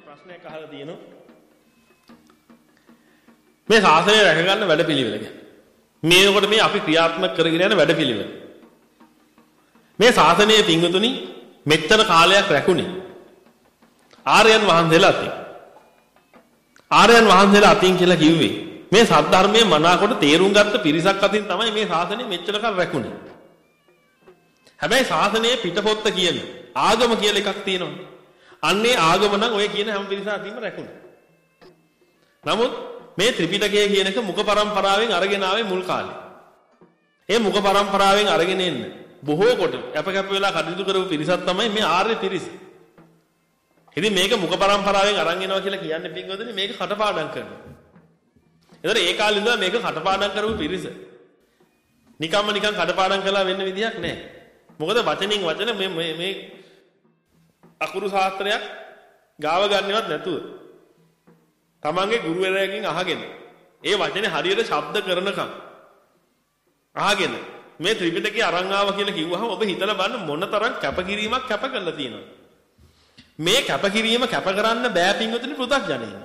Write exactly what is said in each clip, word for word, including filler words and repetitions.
ප්‍රශ්නයක් අහලා තියෙනවා. මේ ශාසනය රැක ගන්න වැඩපිළිවෙල ගැන. මේකට මේ අපි ක්‍රියාත්මක කරගෙන යන වැඩපිළිවෙල. මේ ශාසනයේ පිංගුතුනි මෙච්චර කාලයක් රැකුනේ ආර්යයන් වහන්සේලා අතින්. ආර්යයන් වහන්සේලා අතින් කියලා කිව්වේ මේ සද්ධර්මයේ මනාකොට තේරුම් ගත්ත පිරිසක් අතින් තමයි මේ ශාසනය මෙච්චර කල් රැකුනේ. හැබැයි ශාසනයේ පිටපොත්ත කියන ආගම කියලා එකක් තියෙනවා. අන්නේ ආගම නම් ඔය කියන හැම පිරිසක් අතින්ම රැකුණා. නමුත් මේ ත්‍රිපිටකය කියන එක මුඛ පරම්පරාවෙන් අරගෙන ආවේ මුල් කාලේ. ඒ මුඛ පරම්පරාවෙන් අරගෙන එන්න බොහෝ කොට අප කැප වෙලා කටයුතු කරපු පිරිසක් තමයි මේ ආර්ය පිරිස. ඉතින් මේක මුඛ පරම්පරාවෙන් අරන් එනවා කියලා කියන්නේ පින්වතුනි මේක කටපාඩම් කරනවා. ඒතර ඒ කාලේ ඉඳලා මේක කටපාඩම් කරපු පිරිස. නිකම්ම නිකන් කටපාඩම් කළා වෙන්න විදියක් නැහැ. මොකද වචනින් වචන මේ මේ මේ අකුරු ශාස්ත්‍රයක් ගාව ගන්නවත් නැතුව තමන්ගේ ගුරුවරයාගෙන් අහගෙන ඒ වචනේ හරියට ශබ්ද කරනකම් අහගෙන මේ ත්‍රිපිටකේ අරන් ආවා කියලා කිව්වහම ඔබ හිතලා බලන්න මොනතරම් කැපකිරීමක් කැප කරලා තියෙනවද මේ කැපකිරීම කැප කරන්න බෑ පින්වතුනි පෘථග්ජනයින්ට.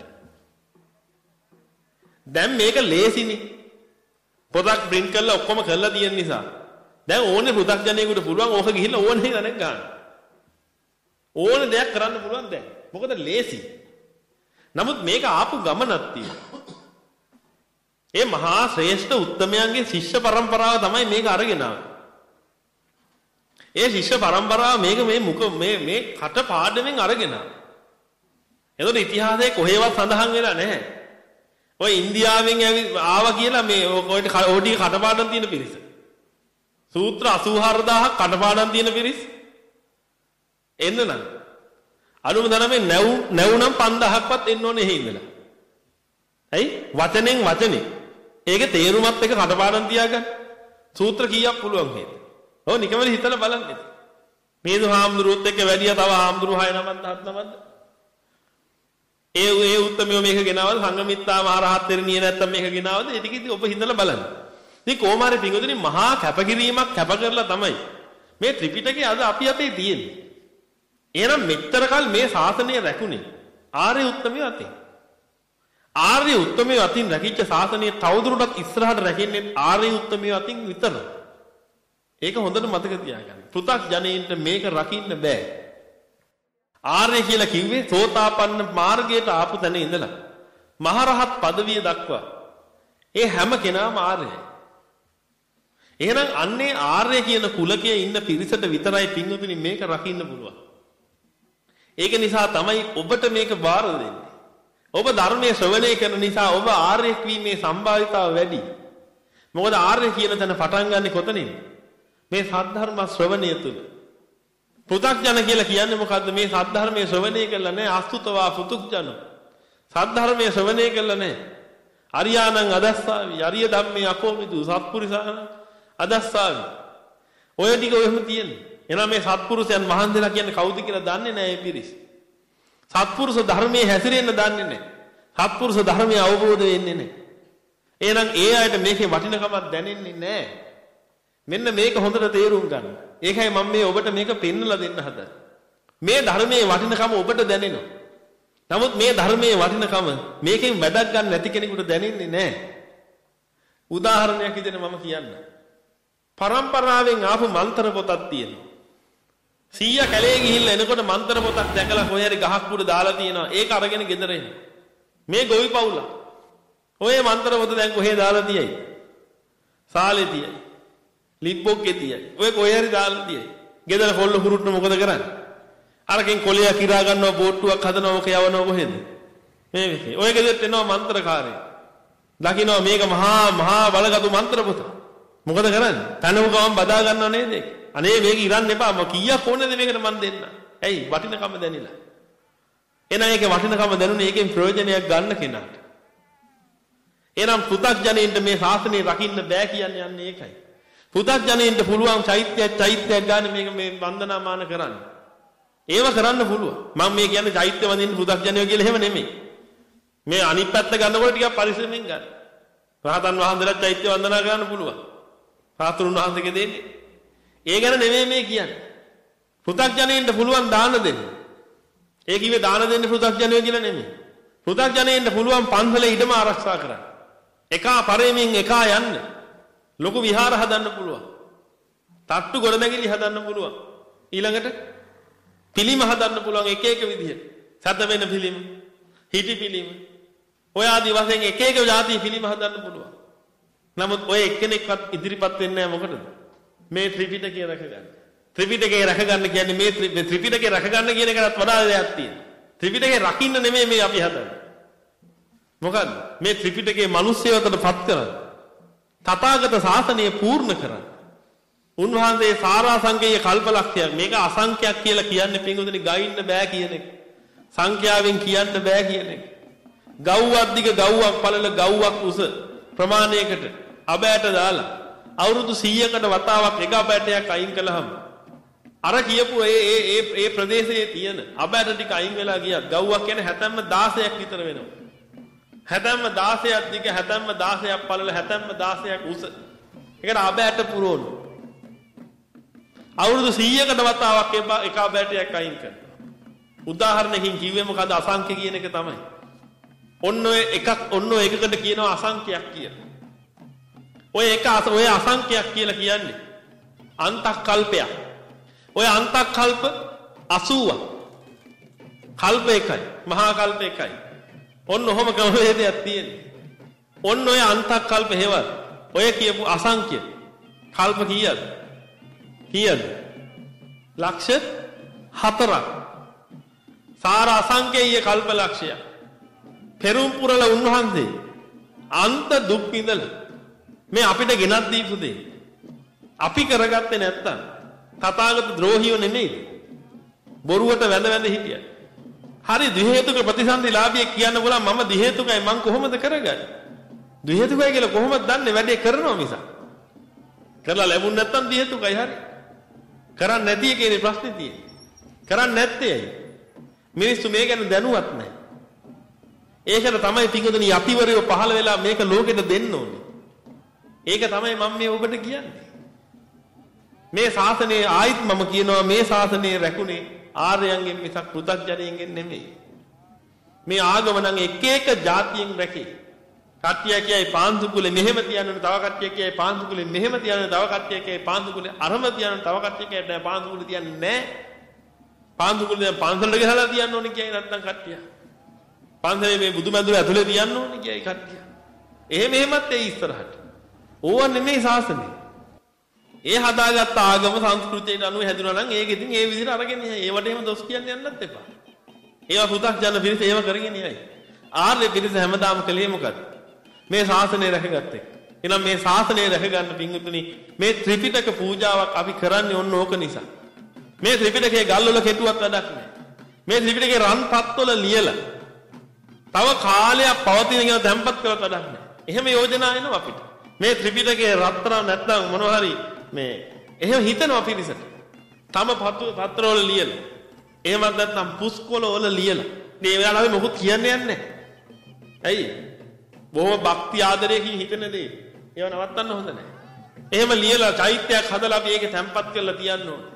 දැන් මේක ලේසිනේ පොතක් print කරලා ඔක්කොම කරලා තියෙන නිසා දැන් ඕනේ පෘථග්ජනයෙකුට පුළුවන් ඕක ගිහිල්ලා ඕනේ ගණන් ගන්න. ඕනේ දෙයක් කරන්න පුළුවන් දැන්. මොකද ලේසි. නමුත් මේක ආපු ගමනක් තියෙනවා. ඒ මහා ශ්‍රේෂ්ඨ උත්තමයන්ගේ ශිෂ්‍ය පරම්පරාව තමයි මේක අරගෙන ආවේ. ඒ ශිෂ්‍ය පරම්පරාව මේක මේ මුක මේ මේ කට පාඩමෙන් අරගෙන ආවා. එතකොට ඉතිහාසයේ කොහෙවත් සඳහන් වෙලා නැහැ. ඔය ඉන්දියාවෙන් ආවා කියලා මේ ඔය ඕටි කටපාඩම් තියෙන පිරිස. සූත්‍ර අසූ හාරදාහක් කටපාඩම් තියෙන පිරිස. එන්න නම් අනුම ධර්මයේ නැව් නැවුනම් පන්දහක්වත් එන්න ඕනේ එහෙ ඉඳලා. ඇයි? වචනෙන් වචනේ. ඒකේ තේරුමත් එක කටපාඩම් තියාගන්න. සූත්‍ර කීයක් පුළුවන් හේද? ඔව් නිකමල හිතලා බලන්න. මේ දුහාම්දුරුවොත් එක්ක වැඩිය තව ආම්දුරු හය නමක් දහස් නමක්ද? ඒ ඒ උත්තමයෝ මේක ගෙනවද? සංගමිත්තා මහරහත් තෙරණිය නැත්තම් මේක ගෙනවද? ඒ ටික ඉතින් ඔබ හිතලා බලන්න. ඉතින් කොමාරි පිංගුතුනි මහා කැපකිරීමක් කැප කරලා තමයි මේ ත්‍රිපිටකය අද අපි අතේ තියෙන්නේ. එහෙනම් මෙච්චර කල් මේ ශාසනය රැකුනේ ආර්ය උත්තමයෝ අතින්. ආර්ය උත්තමයෝ අතින් රැකිච්ච ශාසනය තවදුරටත් ඉස්සරහට රැකෙන්නේ ආර්ය උත්තමයෝ අතින් විතරයි. ඒක හොඳට මතක තියාගන්න. පෘථග්ජනයින්ට මේක රකින්න බෑ. ආර්ය කියලා කිව්වේ සෝතාපන්න මාර්ගයට ආපු තැන ඉඳලා මහරහත් පදවිය දක්වා ඒ හැම කෙනාම ආර්යයි. එහෙනම් අන්නේ ආර්ය කියන කුලකයේ ඉන්න පිරිසට විතරයි පින්වතුනි මේක රකින්න පුළුවන්. ඒක නිසා තමයි ඔබට මේක බාර දෙන්නේ. ඔබ ධර්මයේ ශ්‍රවණය කරන නිසා ඔබ ආර්යෙක් වීමේ සම්භාවිතාව වැඩි. මොකද ආර්ය කියන තැන පටන් ගන්නෙ කොතනින්ද? මේ සද්ධර්ම ශ්‍රවණය තුල. පෘථග්ජන කියලා කියන්නේ මොකද්ද? මේ සද්ධර්මයේ ශ්‍රවණය කළා නැහැ අස්තුතවා පෘථග්ජන. සද්ධර්මයේ ශ්‍රවණය කළා නැහැ. අරියානං අදස්සාවි. අරිය ධම්මේ අකෝමිතු සත්පුරිසාන අදස්සාවි. ඔය ටික ඔයම තියෙන්නේ. එහෙනම් මේ සත්පුරුෂයන් වහන්සේලා කියන්නේ කවුද කියලා දන්නේ නැහැ මේ පිරිස. සත්පුරුෂ ධර්මයේ හැසිරෙන්න දන්නේ නැහැ. සත්පුරුෂ ධර්මයේ අවබෝධ වෙන්නේ නැහැ. එහෙනම් ඒ අයට මේකේ වටිනකමක් දැනෙන්නේ නැහැ. මෙන්න මේක හොඳට තේරුම් ගන්න. ඒකයි මම මේ ඔබට මේක පෙන්වලා දෙන්න හදන්නේ. මේ ධර්මයේ වටිනකම ඔබට දැනෙනවා. නමුත් මේ ධර්මයේ වටිනකම මේකෙන් වැඩක් ගන්න නැති කෙනෙකුට දැනෙන්නේ නැහැ. උදාහරණයක් විදිහට මම කියන්නම්. පරම්පරාවෙන් ආපු මන්ත්‍ර පොතක් තියෙනවා. සීයා කැලේ ගිහිල්ලා එනකොට මන්ත්‍ර පොතක් දැකලා කොහේ හරි ගහක් උඩ දාලා තියෙනවා. ඒක අරගෙන ගෙදර එන්න. මේ ගොවි පවුල. ඔය මන්ත්‍ර පොත දැන් කොහේ දාලා තියෙයි? සාලේ තියෙයි. ලිප්බොක්කේ තියෙයි. ඔය කොහේ හරි දාලා තියෙයි. ගෙදර කොල්ල හුරුට්න මොකද කරන්නේ? අරකින් කොලිය කිරා ගන්නවා බෝට්ටුවක් හදනවා ඔක යවනවා කොහෙද? මේ විදිහේ. ඔය ගෙදරට එනවා මන්ත්‍රකාරයෙක්. දකින්නවා මේක මහා මහා බලගතු මන්ත්‍ර පොත. මොකද කරන්නේ? තනම ගමන් බදා ගන්නව නේද? අනේ මේක ඉරන්න එපා. මම කීයක් ඕනේද මේකට මන් දෙන්න. ඇයි? වටිනකම දැනෙලා. එහෙනම් ඒකේ වටිනකම දැනුනේ ඒකෙන් ප්‍රයෝජනයක් ගන්න කෙනාට. එහෙනම් පෘථග්ජනයින්ට මේ ශාසනය රකින්න බෑ කියන්නේ යන්නේ ඒකයි. පෘථග්ජනයින්ට පුළුවන් චෛත්‍යයක් චෛත්‍යයක් ගන්න මේක මේ වන්දනාමාන කරන්න. ඒව කරන්න පුළුවන්. මම මේ කියන්නේ චෛත්‍ය වඳින්න පෘථග්ජනයෝ කියලා එහෙම නෙමෙයි. මේ අනිත් පැත්ත ගන්නකොට ටිකක් පරිස්සමෙන් ගන්න. රහතන් වහන්සේලා චෛත්‍ය වන්දනා කරන්න පුළුවන්. රහතුන් වහන්සේගේ දෙන්නේ. ඒ ගැන නෙමෙයි මේ කියන්නේ. පෘථග්ජනයින්ට පුළුවන් දාන දෙන්න. ඒ කිව්වේ දාන දෙන්න පෘථග්ජනයෝ කියලා නෙමෙයි. පෘථග්ජනයෙන්ට පුළුවන් පන්සලේ ඉඩම ආරක්ෂා කරන්න. එකා පරෙමින් එකා යන්න. ලොකු විහාර හදන්න පුළුවන්. තට්ටු ගොඩනැගිලි හදන්න පුළුවන්. ඊළඟට පිළිම හදන්න පුළුවන් එක එක විදිහට. සත වෙන පිළිම, හිටි පිළිම. ඔය ආදි වශයෙන් එක එක જાති පිළිම හදන්න පුළුවන්. නමුත් ඔය එක්කෙනෙක්වත් ඉදිරිපත් වෙන්නේ නැහැ මොකටද? මේ ත්‍රිපිටකය රැකගන්න. ත්‍රිපිටකය රැකගන්න කියන්නේ මේ ත්‍රිපිටකය රැකගන්න කියන එකටත් වඩා දෙයක් තියෙනවා. ත්‍රිපිටකය රකින්න නෙමෙයි මේ අපි හදන්නේ. මොකද්ද? මේ ත්‍රිපිටකයේ මිනිස්සුන්ට පත් කරන්න. තථාගත ශාසනය පූර්ණ කරන්න. උන්වහන්සේ සාරාංශකයේ කල්පලක්ෂයක් මේක අසංඛ්‍යක් කියලා කියන්නේ පින්වතුනි ගයින්න බෑ කියන එක. සංඛ්‍යාවෙන් කියන්න බෑ කියන එක. ගව්වක් දිග ගව්වක් පළල ගව්වක් උස ප්‍රමාණයකට අබෑට දාලා අවුරුදු සීයකට වතාවක් එක අබෑටයක් අයින් කළාම අර කියපු ඒ ඒ ඒ ඒ ප්‍රදේශයේ තියෙන අබෑට ටික අයින් වෙලා ගියත් ගව්වක් කියන්නේ හැතැම්ම දාසයක් විතර වෙනවා. හැතැම්ම දාසයක් දිග හැතැම්ම දාසයක් පළල හැතැම්ම දාසයක් උස. ඒකට අබෑට පුරවන. අවුරුදු සීයකට වතාවක් එක අබෑටයක් අයින් කරනවා. උදාහරණයකින් කිව්වේ මොකද අසංඛ්‍ය කියන එක තමයි. ඔන්න ඔය එකක් ඔන්න ඔය එකකට කියනවා අසංඛ්‍යයක් කියලා. ඔය එක ඔය අසංඛ්‍යයක් කියලා කියන්නේ අන්තක්කල්පයක්. ඔය අන්තක්කල්ප අසූවක්. කල්ප එකයි, මහා කල්ප එකයි. ඔන්න ඔහොම ක්‍රමවේදයක් තියෙනවා. ඔන්න ඔය අන්තක්කල්ප හේවත් ඔය කියපු අසංඛ්‍ය කල්ප කීයද? කීයද? ලක්ෂ හතරක්. සාර අසංඛ්‍යීය කල්ප ලක්ෂයක්. පෙරම් පුරල උන්වහන්සේ අන්ත දුක් විඳලා මේ අපිට ගෙනත් දීපු දේ අපි කරගත්තේ නැත්තම් තථාගත ද්‍රෝහියෝ නෙමෙයි. බොරුවට වැඳ වැඳ හිටියා. හරි ද්වි හේතුක ප්‍රතිසන්දිලාභියෙක් කියන්න බුණා මම ද්වි හේතුකයි මං කොහොමද කරගන්නේ? ද්වි හේතුකයි කියලා කොහොමද දන්නේ වැඩේ කරනවා මිසක්. කරලා ලැබුණ නැත්තම් ද්වි හේතුකයි හරි. කරන්නේ නැති එකේ ප්‍රශ්නේ තියෙන්නේ. කරන්නේ නැත්තේ ඇයි? මිනිස්සු මේ ගැන දැනුවත් නැහැ. ඒකට තමයි පිටුදෙනි යතිවරයෝ පහළ වෙලා මේක ලෝකෙට දෙන්න ඕනේ. ඒක තමයි මම මේ ඔබට කියන්නේ. මේ ශාසනයේ ආයිත් මම කියනවා මේ ශාසනයේ රැකුනේ ආර්යයන්ගෙන් මිසක් පෘථග්ජනයෙන්ගෙන් නෙමෙයි. මේ ආගම නම් එක එක જાතියෙන් රැකේ. කට්ටිය කියයි පාන්සුකුලේ මෙහෙම තියන්න තව කට්ටිය කියයි පාන්සුකුලේ මෙහෙම තියන්න තව කට්ටිය කියයි පාන්සුකුලේ අරම තියන්න තව කට්ටිය කියයි නෑ පාන්සුකුලේ තියන්නේ නෑ. පාන්සුකුලේ පන්සලට ගහලා තියන්න ඕනේ කියයි නැත්නම් කට්ටිය. පන්සලේ මේ බුදුමැදුර ඇතුලේ තියන්න ඕනේ කියයි කට්ටිය. එහෙම එහෙමත් ඒ ඉස්සරහට. ඕවා නෙමෙයි ශාසනය. ඒ හදාගත්ත ආගම සංස්කෘතියට අනුව හැදුනා නම් ඒක ඉතින් ඒ විදිහට අරගෙන යයි. ඒවට එහෙම දොස් කියන්න යන්නත් එපා. ඒවා පු탁ජන පිරිස ඒව කරගෙන යයි. ආර්ය පිරිස හැමදාම කලේ මොකද? මේ ශාසනය රැකගත්ත එක. එහෙනම් මේ ශාසනය රැකගන්න පිංගුතුනි මේ ත්‍රිපිටක පූජාවක් අපි කරන්නේ ඔන්න ඕක නිසා. මේ ත්‍රිපිටකයේ ගල්වල කෙටුවක් වැඩක් නැහැ. මේ ත්‍රිපිටකයේ රන්පත්වල ලියලා තව කාලයක් පවතින කියන තැම්පත් කරවත් වැඩක් නැහැ. එහෙම යෝජනා එනවා අපිට. මේ ත්‍රිපිටකයේ රත්තරන් නැත්නම් මොනවා හරි මේ එහෙම හිතනවා පිරිසට. තම පත්‍රවල ලියලා. එහෙමත් නැත්නම් පුස්කොළ වල ලියලා. මේ වෙලාවට අපි මොකුත් කියන්න යන්නේ නැහැ. ඇයි? බොහොම භක්ති ආදරයකින් හිතන දේ. ඒව නවත්තන්න හොඳ නැහැ. එහෙම ලියලා චෛත්‍යයක් හදලා අපි ඒකේ තැම්පත් කරලා තියන්න ඕනේ.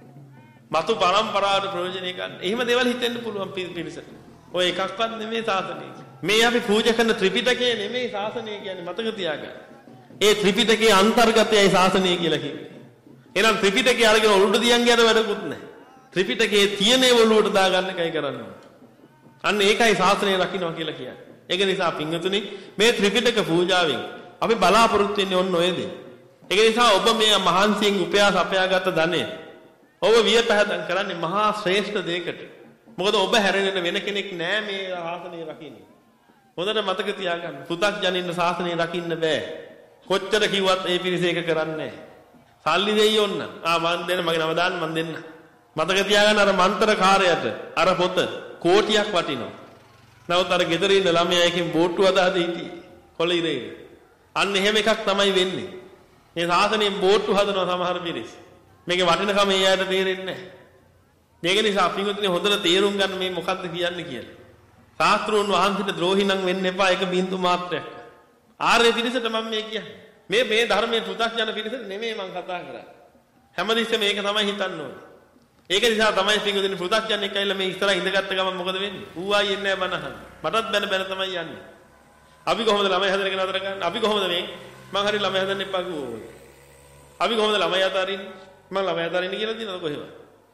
මතු පරම්පරාවට ප්‍රයෝජනෙ ගන්න. එහෙම දේවල් හිතෙන්න පුළුවන් පිරිසට. ඔය එකක්වත් නෙමෙයි ශාසනය. මේ අපි පූජා කරන ත්‍රිපිටකය නෙමෙයි ශාසනය කියන්නේ මතක තියාගන්න. ඒ ත්‍රිපිටකයේ අන්තර්ගතයයි ශාසනය කියලා කියන්නේ. එහෙනම් ත්‍රිපිටකය අරගෙන ඔළුවට දියන් යන වැඩකුත් නැහැ. ත්‍රිපිටකයේ තියෙනේ ඔළුවට දාගන්න එකයි කරන්නේ. අන්න ඒකයි ශාසනය රකින්නවා කියලා කියන්නේ. ඒක නිසා පින්වතුනි මේ ත්‍රිපිටක පූජාවෙන් අපි බලාපොරොත්තු වෙන්නේ ඔන්න ඔය දේ. ඒක නිසා ඔබ මේ මහන්සියෙන් උපයාස අපයාගත් ධනෙ ඔබ වියපහදම් කරන්නේ මහා ශ්‍රේෂ්ඨ දෙයකට. මොකද ඔබ හැරෙන්න වෙන කෙනෙක් නෑ මේ ශාසනය රකින්නේ. හොඳට මතක තියාගන්න. පු탁ජනින්න ශාසනය රකින්න බෑ. කොච්චර කිව්වත් ඒ පිරිස ඒක කරන්නේ නෑ. සල්ලි දෙයි ඕන්න. ආ මන් දෙන්න මගේ නම දාන්න මන් දෙන්න. මතක තියාගන්න අර මන්ත්‍රකාරයට අර පොත කෝටියක් වටිනවා. නමුත් අර ගෙදර ඉන්න ළමයා එකෙන් බෝට්ටු අදාද හිටියේ. කොළ ඉරේ. අන්න එහෙම එකක් තමයි වෙන්නේ. මේ ශාසනයෙන් බෝට්ටු හදනවා සමහර පිරිස. මේකේ වටිනකම ඒ අයට තේරෙන්නේ නැහැ. මේක නිසා පින්වතුනි හොඳට තේරුම් ගන්න මේ මොකද්ද කියන්නේ කියලා. ශාස්ත්‍රෝන් වහන්සේට ද්‍රෝහි නම් වෙන්න එපා ඒක බින්දු මාත්‍රයක්. ආර්ය පිරිසට මම මේ කියන්නේ. මේ මේ ධර්මයේ පු탁ජන පිරිසට නෙමෙයි මම කතා කරන්නේ. හැමදෙස්සෙම මේක තමයි හිතන්න ඕනේ. ඒක නිසා තමයි පින්වතුනි පෘථග්ජනෙක් ඇවිල්ලා මේ ඉස්සරහ ඉඳගත්ත ගමන් මොකද වෙන්නේ? ඌ ආයි එන්නේ නැහැ බණ අහන්න. මටත් බැන බැන තමයි යන්නේ. අපි කොහොමද ළමයි හදන එක නතර කරන්නේ? අපි කොහොමද මේ මං හරි ළමයි හදන්න එපා කිව්වෝ. අපි කොහොමද ළමයි අතාරින්නේ? මං ළමයි අතාරින්න කියලා තියෙනවද කොහෙවත්?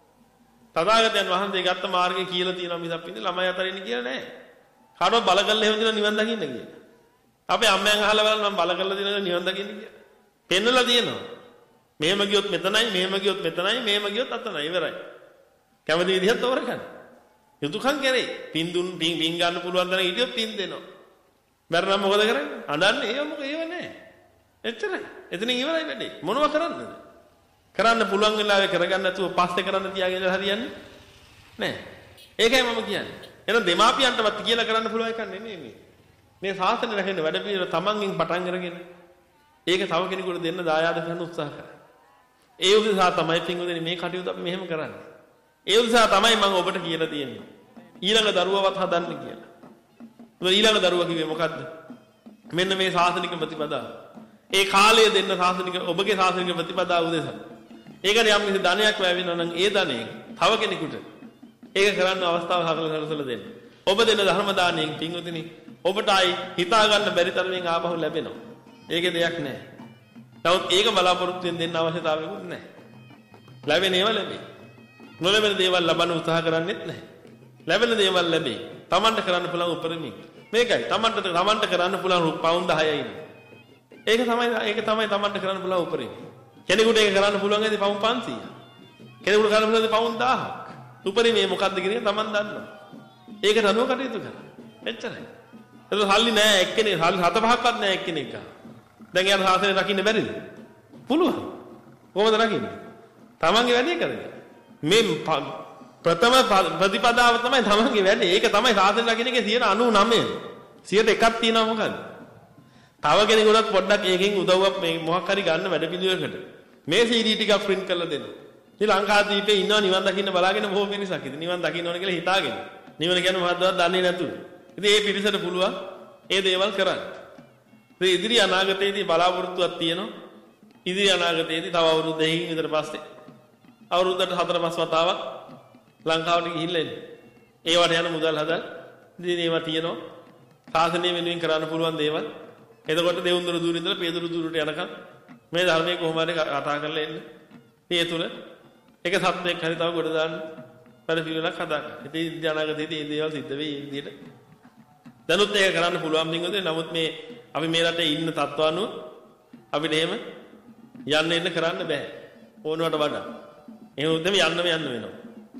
තථාගතයන් වහන්සේ ගත්ත මාර්ගය කියලා තියෙනවා මිසක් පින්නේ ළමයි අතාරින්න කියලා නැහැ. කාටවත් බල කරලා එහෙම දෙන නිවන් දකින්න කියලා. අපේ අම්මයන් අහලා බලන්න මම බල කරලා දෙන නිවන් දකින්න කියලා. පෙන්නලා තියෙනවා. මෙහෙම ගියොත් මෙතනයි, මෙහෙම ගියොත් මෙතනයි, මෙහෙම ගියොත් අතනයි ඉවරයි. කැමති විදිහට තෝරගන්න. යුතුයකම් කරේ. පින් දුන් පින් පින් ගන්න පුළුවන් තරම් හිටියොත් පින් දෙනවා. මරණම් මොකද කරන්නේ? අඬන්නේ. ඒව මොකද ඒව නැහැ. එච්චරයි. එතනින් ඉවරයි වැඩේ. මොනව කරන්නද? කරන්න පුළුවන් වෙලාවේ කරගන්න නැතුව පස්සේ කරන්න තියාගෙන හරියන්නේ නැහැ. ඒකයි මම කියන්නේ. එහෙනම් දෙමාපියන්ටවත් කියලා කරන්න පුළුවන් එකක් නෙමෙයි මේ. මේ සාසන රැකෙන වැඩ පිළිවෙල තමන්ගෙන් පටන් අරගෙන ඒක තව කෙනෙකුට දෙන්න දායාද කරන්න උත්සාහ කරා. ඒ උදෙසා තමයි පින්වතුනි මේ කටයුතු අපි මෙහෙම කරන්නේ. ඒ උදෙසා තමයි මම ඔබට කියලා තියෙන්නේ. ඊළඟ දරුවවත් හදන්න කියලා. මොකද ඊළඟ දරුවා කිව්වේ මොකද්ද? මෙන්න මේ සාසනික ප්‍රතිපදාව. ඒ කාලය දෙන්න සාසනික ඔබගේ සාසනික ප්‍රතිපදාව උදෙසා. ඒකට යම් කිසි ධනයක් වැවෙනවා නම් ඒ ධනෙ තව කෙනෙකුට ඒක කරන්න අවස්ථාව හකලසල දෙන්න. ඔබ දෙන ධර්ම දානයෙන් පින්වතුනි ඔබට ආයි හිතා ගන්න බැරි තරමින් ආපහු ලැබෙනවා. ඒකේ දෙයක් නැහැ. නමුත් ඒක බලාපොරොත්තු වෙන දෙන්න අවශ්‍යතාවයකුත් නැහැ. ලැබෙන ඒවා ලැබේ. නොලැබෙන දේවල් ලබන්න උත්සාහ කරන්නේත් නැහැ. ලැබෙන දේවල් ලැබේ. Tamanට කරන්න පුළුවන් උපරිමයි. මේකයි. Tamanට Tamanට කරන්න පුළුවන් පවුන්ඩ් හයයි. ඒක තමයි ඒක තමයි Tamanට කරන්න පුළුවන් උපරිමයි. කෙනෙකුට ඒක කරන්න පුළුවන් ඇති පවුන්ඩ් පන්සීයක්. කෙනෙකුට කරන්න පුළුවන් පවුන්ඩ් දහයක්. උපරිමයි මොකද්ද කියන එක Taman දන්නවා. ඒකට අනුව කටයුතු කරා. එච්චරයි. ඒක සල්ලි නෑ එක්කෙනෙක් සල්ලි හත පහක්වත් නෑ එක්කෙනෙක් ගන්න. දැන් යාර සාසනේ රකින්න බැරිද? පුළුවන්. කොහොමද රකින්නේ? තමන්ගේ වැඩේ කරගෙන. මේ ප්‍රථම ප්‍රතිපදාව තමයි තමන්ගේ වැඩේ. ඒක තමයි සාසනේ රකින්න එකේ සියයට අනූනවය. සියයට එකක් තියෙනවා මොකද්ද? තව කෙනෙකුට පොඩ්ඩක් ඒකෙන් උදව්වක් මේ මොකක් හරි ගන්න වැඩ පිළිවෙලකට. මේ සීඩී ටිකක් print කරලා දෙන්න. මේ ලංකාදීපේ ඉන්නවා නිවන් දකින්න බලාගෙන බොහෝ මිනිස්සක්. ඉතින් නිවන් දකින්න ඕන කියලා හිතාගෙන. නිවන කියන්නේ මොකක්දවත් දන්නේ නැතුව. ඉතින් මේ පිරිසට පුළුවන් ඒ දේවල් කරන්න. ඒ ඉදිරි අනාගතයේදී බලාපොරොත්තුවක් තියෙනවා. ඉදිරි අනාගතයේදී තව අවුරුදු දෙකකින් විතර පස්සේ අවුරුද්දට හතර පහ වතාවක් ලංකාවට ගිහිල්ලා එන්න. ඒවට යන මුදල් හදලා ඉතින් ඒවා තියෙනවා. සාසනය වෙනුවෙන් කරන්න පුළුවන් දේවල්. එතකොට දෙවුන්දර දුර ඉඳලා පේදුරු දුරට යනකම් මේ ධර්මයේ කොහොම හරි කතා කරලා එන්න. මේ තුල එක සත්‍යයක් හරි තව කොට දාන්න පරිපිරලක් හදාගන්න. ඉතින් ඉදිරි අනාගතයේදී මේ දේවල් සිද්ධ වෙයි මේ විදිහට. දැනුත් ඒක කරන්න පුළුවන් මින්ගොද නමුත් මේ අපි මේ රටේ ඉන්න තත්ත්ව අනුව අපිට එහෙම යන්න එන්න කරන්න බෑ ඕනවට වඩා. එහෙම උදෙම යන්නම යන්න වෙනවා.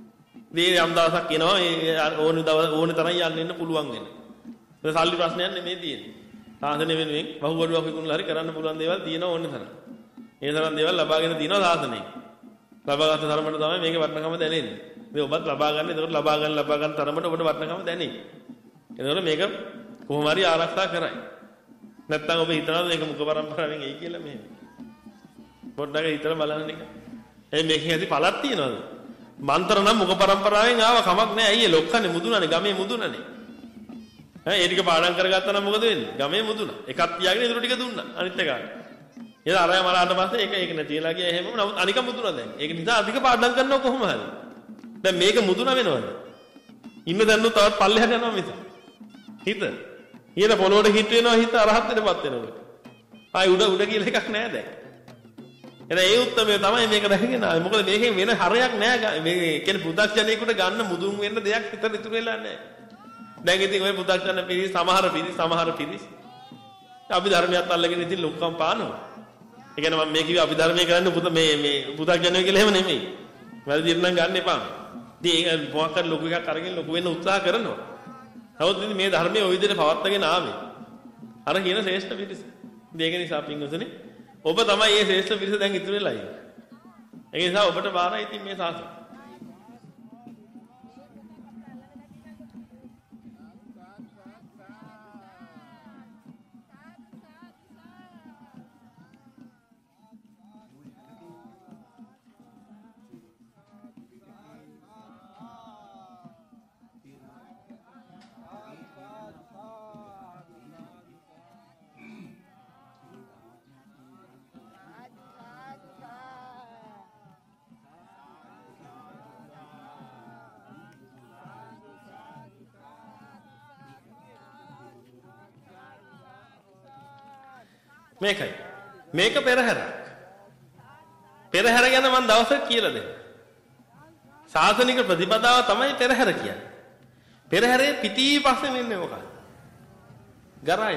මේ යම් දවසක් එනවා ඒ ඕන දවස් ඕන තරම් යන්න එන්න පුළුවන් වෙන. ඒක සල්ලි ප්‍රශ්නයක් නෙමෙයි තියෙන්නේ. සාසනය වෙනුවෙන් බහුවඩුවක් විකුණලා හරි කරන්න පුළුවන් දේවල් තියෙනවා ඕන තරම්. ඒ තරම් දේවල් ලබාගෙන තියෙනවා සාසනයෙන්. ලබාගත් තරමට තමයි මේකේ වටිනකම දැනෙන්නේ. මේ ඔබත් ලබා ගන්න. ඒකට ලබා ගන්න ලබා ගන්න තරමට ඔබට වටිනකම දැනෙන්නේ. එතකොට මේක කොහොම හරි ආරක්ෂා කරයි. නැත්තම් ඔබ හිතනවාද මේක මුඛ පරම්පරාවෙන් එයි කියලා මෙහෙම. පොඩ්ඩක් හිතලා බලන්න එක. එයි මේකේ ඇති පළක් තියනවාද? මන්ත්‍ර නම් මුඛ පරම්පරාවෙන් ආව කමක් නැහැ. අයියේ ලොක්කනේ මුදුනනේ ගමේ මුදුනනේ. ඈ ඒ ටික පාඩම් කරගත්තා නම් මොකද වෙන්නේ? ගමේ මුදුන. එකක් තියාගෙන ඉතුරු ටික දුන්නා. අනිත් එකාට. ඊට අරය මරාට පස්සේ ඒක ඒක නැතිලා ගියා එහෙම. නමුත් අනික මුදුන දැන්. ඒක නිසා අධික පාඩම් කරනවා කොහොම හරි. දැන් මේක මුදුන වෙනවද? ඉන්න දැන්නු තවත් පල්ලෙහාට යනවා මිස. හිත. ඊට පොළොවට හිට වෙනවා හිත අරහත් වෙනපත් වෙනවා. ආයි උඩ උඩ කියලා එකක් නැහැ දැන්. එහෙනම් ඒ උත්තරය තමයි මේක දැකගෙන ආවේ. මොකද මේකෙන් වෙන හරයක් නැහැ. මේ කියන්නේ පු탁ජනේකට ගන්න මුදුන් වෙන්න දෙයක් හිතට ඉතුරු වෙලා නැහැ. දැන් ඉතින් ওই පු탁ජන පිරිස් සමහර පිරිස් සමහර පිරිස් අපි ධර්මයක් අල්ලගෙන ඉතින් ලොක්කම් පානවා. ඒ කියන්නේ මම මේ කිව්වේ අපි ධර්මයේ කරන්නේ පුත මේ මේ පු탁ජනය කියලා එහෙම නෙමෙයි. වැරදිට නම් ගන්න එපා. ඉතින් ඒක මොකක් හරි ලොකු එකක් අරගෙන ලොකු වෙන්න උත්සාහ කරනවා. නමුත් ඉතින් මේ ධර්මයේ ওই විදිහට පවත්වාගෙන ආවේ. අර කියන ශ්‍රේෂ්ඨ පිරිස. ඉතින් ඒක නිසා පින්වතුනි ඔබ තමයි මේ ශ්‍රේෂ්ඨ පිරිස දැන් ඉතුරු වෙලා ඉන්නේ. ඒ නිසා ඔබට බාරයි ඉතින් මේ සාසන. මේකයි. මේක පෙරහැරක්. පෙරහැර ගැන මම දවසක් කියලා දෙන්න. සාසනික ප්‍රතිපදාව තමයි පෙරහැර කියන්නේ. පෙරහැරේ පිටිපස්සෙන් ඉන්නේ මොකක්ද? ගරාය.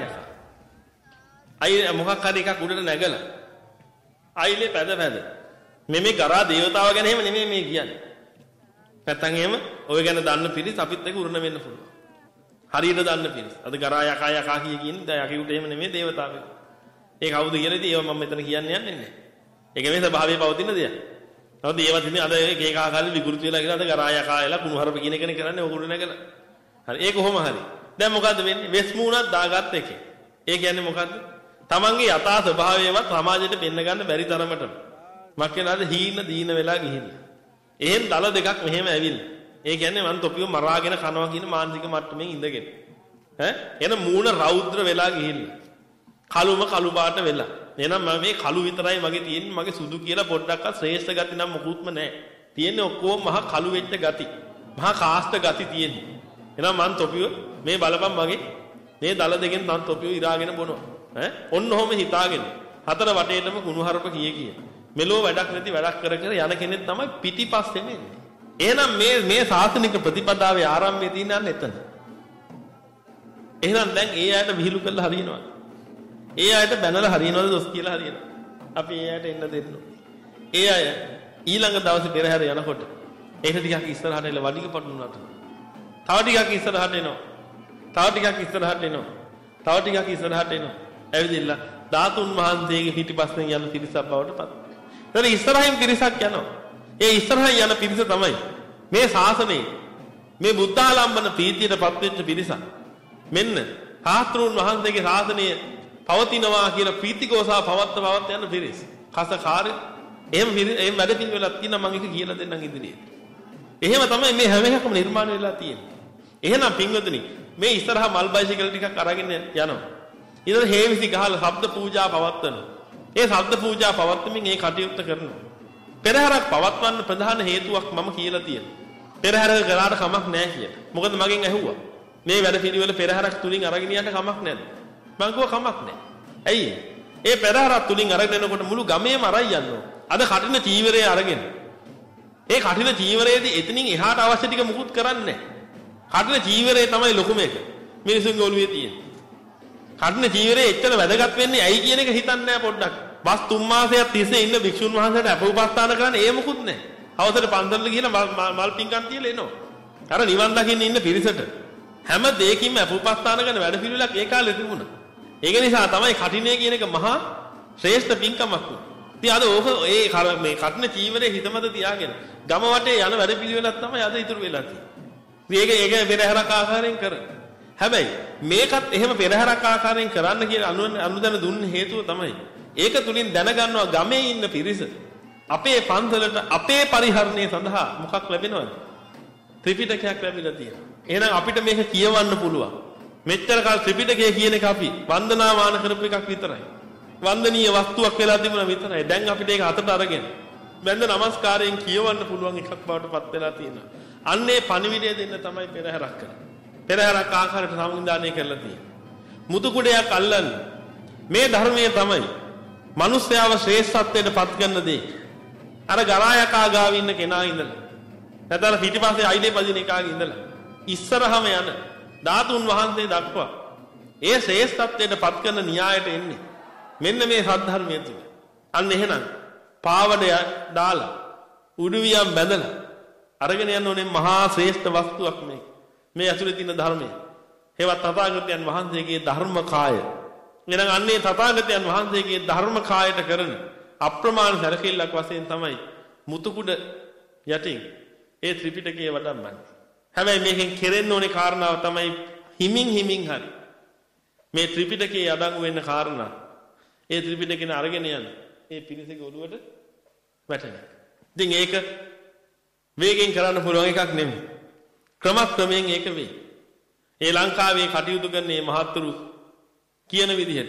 අය මොකක් හරි එකක් උඩට නැගලා. අයිලේ පැද පැද. මේ මේ ගරා දේවතාව ගැන එහෙම නෙමෙයි මේ කියන්නේ. නැත්තම් එහෙම ඔය ගැන දන්න පිරිස් අපිත් එක්ක උරණ වෙන්න පුළුවන්. හරියට දන්න පිරිස්. අද ගරා යකා යකා කිය කියන්නේ දැන් යකියුට එහෙම නෙමෙයි දේවතාවෙක්. ඒ කවුද කියලා ඉතින් ඒව මම මෙතන කියන්න යන්නේ නැහැ. ඒක මේ ස්වභාවයේ පවතින දෙයක්. නමුත් ඒවත් ඉතින් අද ඒක ඒක ආකාරයෙන් විකෘති වෙලා කියලා අද ගරා යකා එලා කුණුහරුප කියන එකනේ කරන්නේ ඔකුරු නැගලා. හරි ඒක කොහොම හරි. දැන් මොකද්ද වෙන්නේ? වෙස් මූණක් දාගත්ත එකේ. ඒ කියන්නේ මොකද්ද? තමන්ගේ යථා ස්වභාවයවත් සමාජයට පෙන්න ගන්න බැරි තරමට මක් වෙනාද හීන දීන වෙලා ගිහිල්ලා. එහෙන් දල දෙකක් මෙහෙම ඇවිල්ලා. ඒ කියන්නේ මං තොපිය මරාගෙන කනවා කියන මානසික මට්ටමින් ඉඳගෙන. ඈ එන මූණ රෞද්‍ර වෙලා ගිහිල්ලා. කළුම කළු පාට වෙලා. එහෙනම් මම මේ කළු විතරයි මගේ තියෙන්නේ. මගේ සුදු කියලා පොඩ්ඩක්වත් ශ්‍රේෂ්ඨ ගති නම් මොකුත්ම නැහැ. තියෙන්නේ ඔක්කොම මහා කළු වෙච්ච ගති. මහා කාෂ්ඨ ගති තියෙන්නේ. එහෙනම් මං තොපිය මේ බලපන් මගේ මේ දල දෙකෙන් මං තොපිය ඉරාගෙන බොනවා. ඈ ඔන්න ඔහොම හිතාගෙන හතර වටේටම කුණුහරුප කිය කිය. මෙලෝ වැඩක් නැති වැඩක් කර කර යන කෙනෙක් තමයි පිටිපස්සෙම එන්නේ. එහෙනම් මේ මේ සාසනික ප්‍රතිපදාවේ ආරම්භය තියෙනන්නේ එතන. එහෙනම් දැන් ඒ අයට විහිළු කරලා හරියනවා. ඒ අයට බැනලා හරියනවද දොස් කියලා හරියනවා. අපි ඒ අයට එන්න දෙන්න. ඒ අය ඊළඟ දවසේ පෙරහැර යනකොට ඒක ටිකක් ඉස්සරහට එලා වඩික පටුනට. තව ටිකක් ඉස්සරහට එනවා. තව ටිකක් ඉස්සරහට එනවා. තව ටිකක් ඉස්සරහට එනවා. ඇවිදින්න ධාතුන් වහන්සේගේ පිටිපස්සෙන් යන පිරිසක් බවට පත්. එතන ඉස්සරහින් පිරිසක් යනවා. ඒ ඉස්සරහින් යන පිරිස තමයි මේ ශාසනයේ මේ බුද්ධාලම්බන ප්‍රීතියටපත් වෙච්ච පිරිසක්. මෙන්න සාස්ත්‍රුන් වහන්සේගේ ශාසනය පවතිනවා කියලා ප්‍රීතිකෝසා පවත්ත පවත්ත යන පිරිස. කසකාරය එහෙම එහෙම වැඩ පිළිවෙලක් තියෙනවා මම ඒක කියලා දෙන්නම් ඉදිරියේ. එහෙම තමයි මේ හැම එකක්ම නිර්මාණය වෙලා තියෙන්නේ. එහෙනම් පින්වතුනි මේ ඉස්සරහා මල් බයිසිකල් ටිකක් අරගෙන යනවා. ඊට හේවිසි ගහලා ශබ්ද පූජා පවත්වනවා. ඒ ශබ්ද පූජා පවත්වමින් ඒ කටයුත්ත කරනවා. පෙරහැරක් පවත්වන්න ප්‍රධාන හේතුවක් මම කියලා තියෙනවා. පෙරහැරක කරාට කමක් නැහැ කියලා. මොකද මගෙන් ඇහුවා. මේ වැඩ පිළිවෙල පෙරහැරක් තුලින් අරගෙන යන්න කමක් නැද්ද? මම කිව්වා කමක් නැහැ. ඇයි? ඒ පෙරහැරක් තුලින් අරගෙන යනකොට මුළු ගමේම අරයි යනවා. අද කටින චීවරය අරගෙන. ඒ කටින චීවරයේදී එතනින් එහාට අවශ්‍ය ටික මුකුත් කරන්නේ නැහැ. කටින චීවරය තමයි ලොකුම එක. මිනිසුන්ගේ ඔළුවේ තියෙන. කටින චීවරේ එච්චර වැදගත් වෙන්නේ ඇයි කියන එක හිතන්නේ නැහැ පොඩ්ඩක්. බස් තුන් මාසයක් තිස්සේ ඉන්න භික්ෂුන් වහන්සේට අපෝපස්ථාන කරන්න ඒ මොකුත් නැහැ. අවසර පන්සලට ගිහලා මල් පිංකම් තියලා එනවා. අර නිවන් දකින්න ඉන්න පිරිසට හැම දෙයකින්ම අපෝපස්ථාන කරන වැඩ පිළිවෙලක් ඒ කාලේ තිබුණා. ඒක නිසා තමයි කටිනේ කියන එක මහා ශ්‍රේෂ්ඨ පිංකමක් වුනේ. ඉතින් අද ඕක ඒ මේ කටින චීවරේ හිතමද තියාගෙන ගම වටේ යන වැඩ පිළිවෙලක් තමයි අද ඉතුරු වෙලා තියෙන්නේ. ඒක ඒක පෙරහැරක් ආකාරයෙන් කරන්නේ. හැබැයි මේකත් එහෙම පෙරහැරක් ආකාරයෙන් කරන්න කියලා අනුදැන දුන්න හේතුව තමයි ඒක තුලින් දැනගන්නවා ගමේ ඉන්න පිරිස අපේ පන්සලට අපේ පරිහරණය සඳහා මොකක් ලැබෙනවද? ත්‍රිපිටකයක් ලැබිලා තියෙනවා. එහෙනම් අපිට මේක කියවන්න පුළුවන්. මෙච්චර කාල ත්‍රිපිටකය කියන එක අපි වන්දනාමාන කරපු එකක් විතරයි. වන්දනීය වස්තුවක් වෙලා තිබුණා විතරයි. දැන් අපිට ඒක අතට අරගෙන බඳ නමස්කාරයෙන් කියවන්න පුළුවන් එකක් බවට පත් වෙලා තියෙනවා. අන්නේ පණිවිඩය දෙන්න තමයි පෙරහැරක් කරන්නේ. පෙරහැරක් ආකාරයට සමුදානය කරලා තියෙනවා. මුතු කුඩයක් අල්ලන්න මේ ධර්මයේ තමයි මිනිස්යාව ශ්‍රේෂ්ඨත්වයට පත් කරන දේ. අර ගරායකා ගාව ඉන්න කෙනා ඉඳලා නැතර පිටිපස්සේ අයිලේ පදින එකාගේ ඉඳලා ඉස්සරහම යන ධාතුන් වහන්සේ දක්වා ඒ ශ්‍රේෂ්ඨත්වයට පත් කරන න්‍යායට එන්නේ මෙන්න මේ සද්ධර්මයේ තුල. අන්න එහෙනම් පාවඩය දාලා උඩුවියම් බැඳලා අරගෙන යන්න ඕනේ මහා ශ්‍රේෂ්ඨ වස්තුවක් මේ. මේ ඇතුලේ තියෙන ධර්මය. ඒවත් තථාගතයන් වහන්සේගේ ධර්ම කාය. එහෙනම් අන්නේ තථාගතයන් වහන්සේගේ ධර්ම කායට කරන අප්‍රමාණ සැලකිල්ලක් වශයෙන් තමයි මුතුකුඩ යටින් ඒ ත්‍රිපිටකය වඩම්මන්නේ. හැබැයි මේකෙන් කෙරෙන්න ඕනේ කාරණාව තමයි හිමින් හිමින් හරි මේ ත්‍රිපිටකයේ අඩංගු වෙන්න කාරණා. ඒ ත්‍රිපිටකේන අරගෙන යන ඒ පිරිසගේ ඔළුවට වැටෙනවා. ඉතින් ඒක වේගෙන් කරන්න පුළුවන් එකක් නෙමෙයි. ක්‍රමක්‍රමයෙන් ඒක වෙයි. ඒ ලංකාවේ කටයුතු කරන මේ මහත්තුරු කියන විදිහට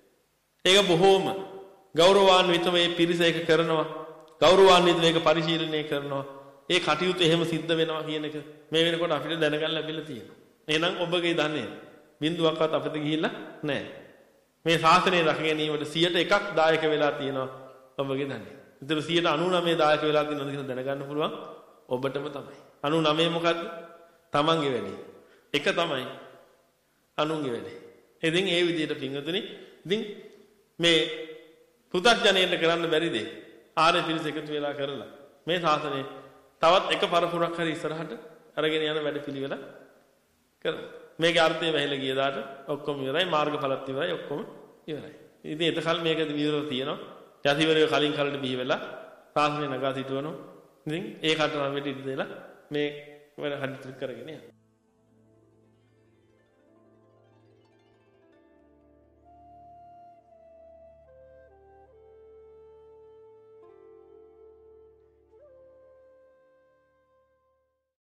ඒක බොහෝම ගෞරවාන්විතව මේ පිරිස ඒක කරනවා. ගෞරවාන්විතව ඒක පරිශීලනය කරනවා. ඒ කටයුතු එහෙම සිද්ධ වෙනවා කියන එක මේ වෙනකොට අපිට දැනගන්න ලැබිලා තියෙනවා. එහෙනම් ඔබගේ ධනෙ බින්දුවක්වත් අපිට ගිහිල්ලා නැහැ. මේ ශාසනය රැක ගැනීමට සියයට එකක් දායක වෙලා තියෙනවා ඔබගේ ධනෙ. ඒතර සියයට අනූනවය දායක වෙලා තියෙනවද කියලා දැනගන්න පුළුවන් ඔබටම තමයි. අනූනවය මොකද්ද? තමන්ගේ වැඩේ. එක තමයි අනුන්ගේ වැඩේ. ඉතින් ඒ විදිහට පින්වතුනි ඉතින් මේ පු탁ජනේට කරන්න බැරි දෙයක් ආර්ය පිරිස එකතු වෙලා කරලා මේ ශාසනය තවත් එක පරපුරක් හරි ඉස්සරහට අරගෙන යන වැඩ පිළිවෙල කරනවා. මේකේ අර්ථය වැහිලා ගිය දාට ඔක්කොම ඉවරයි, මාර්ගඵලත් ඉවරයි, ඔක්කොම ඉවරයි. ඉතින් එතකල් මේකද විවරව තියෙනවා. යතිවරය කලින් කලට බිහි වෙලා ශාසනය නගා සිටවනවා. ඉතින් ඒ කටරම් වෙට ඉඳලා මේ වැඩ හදිස්සිය කරගෙන යනවා.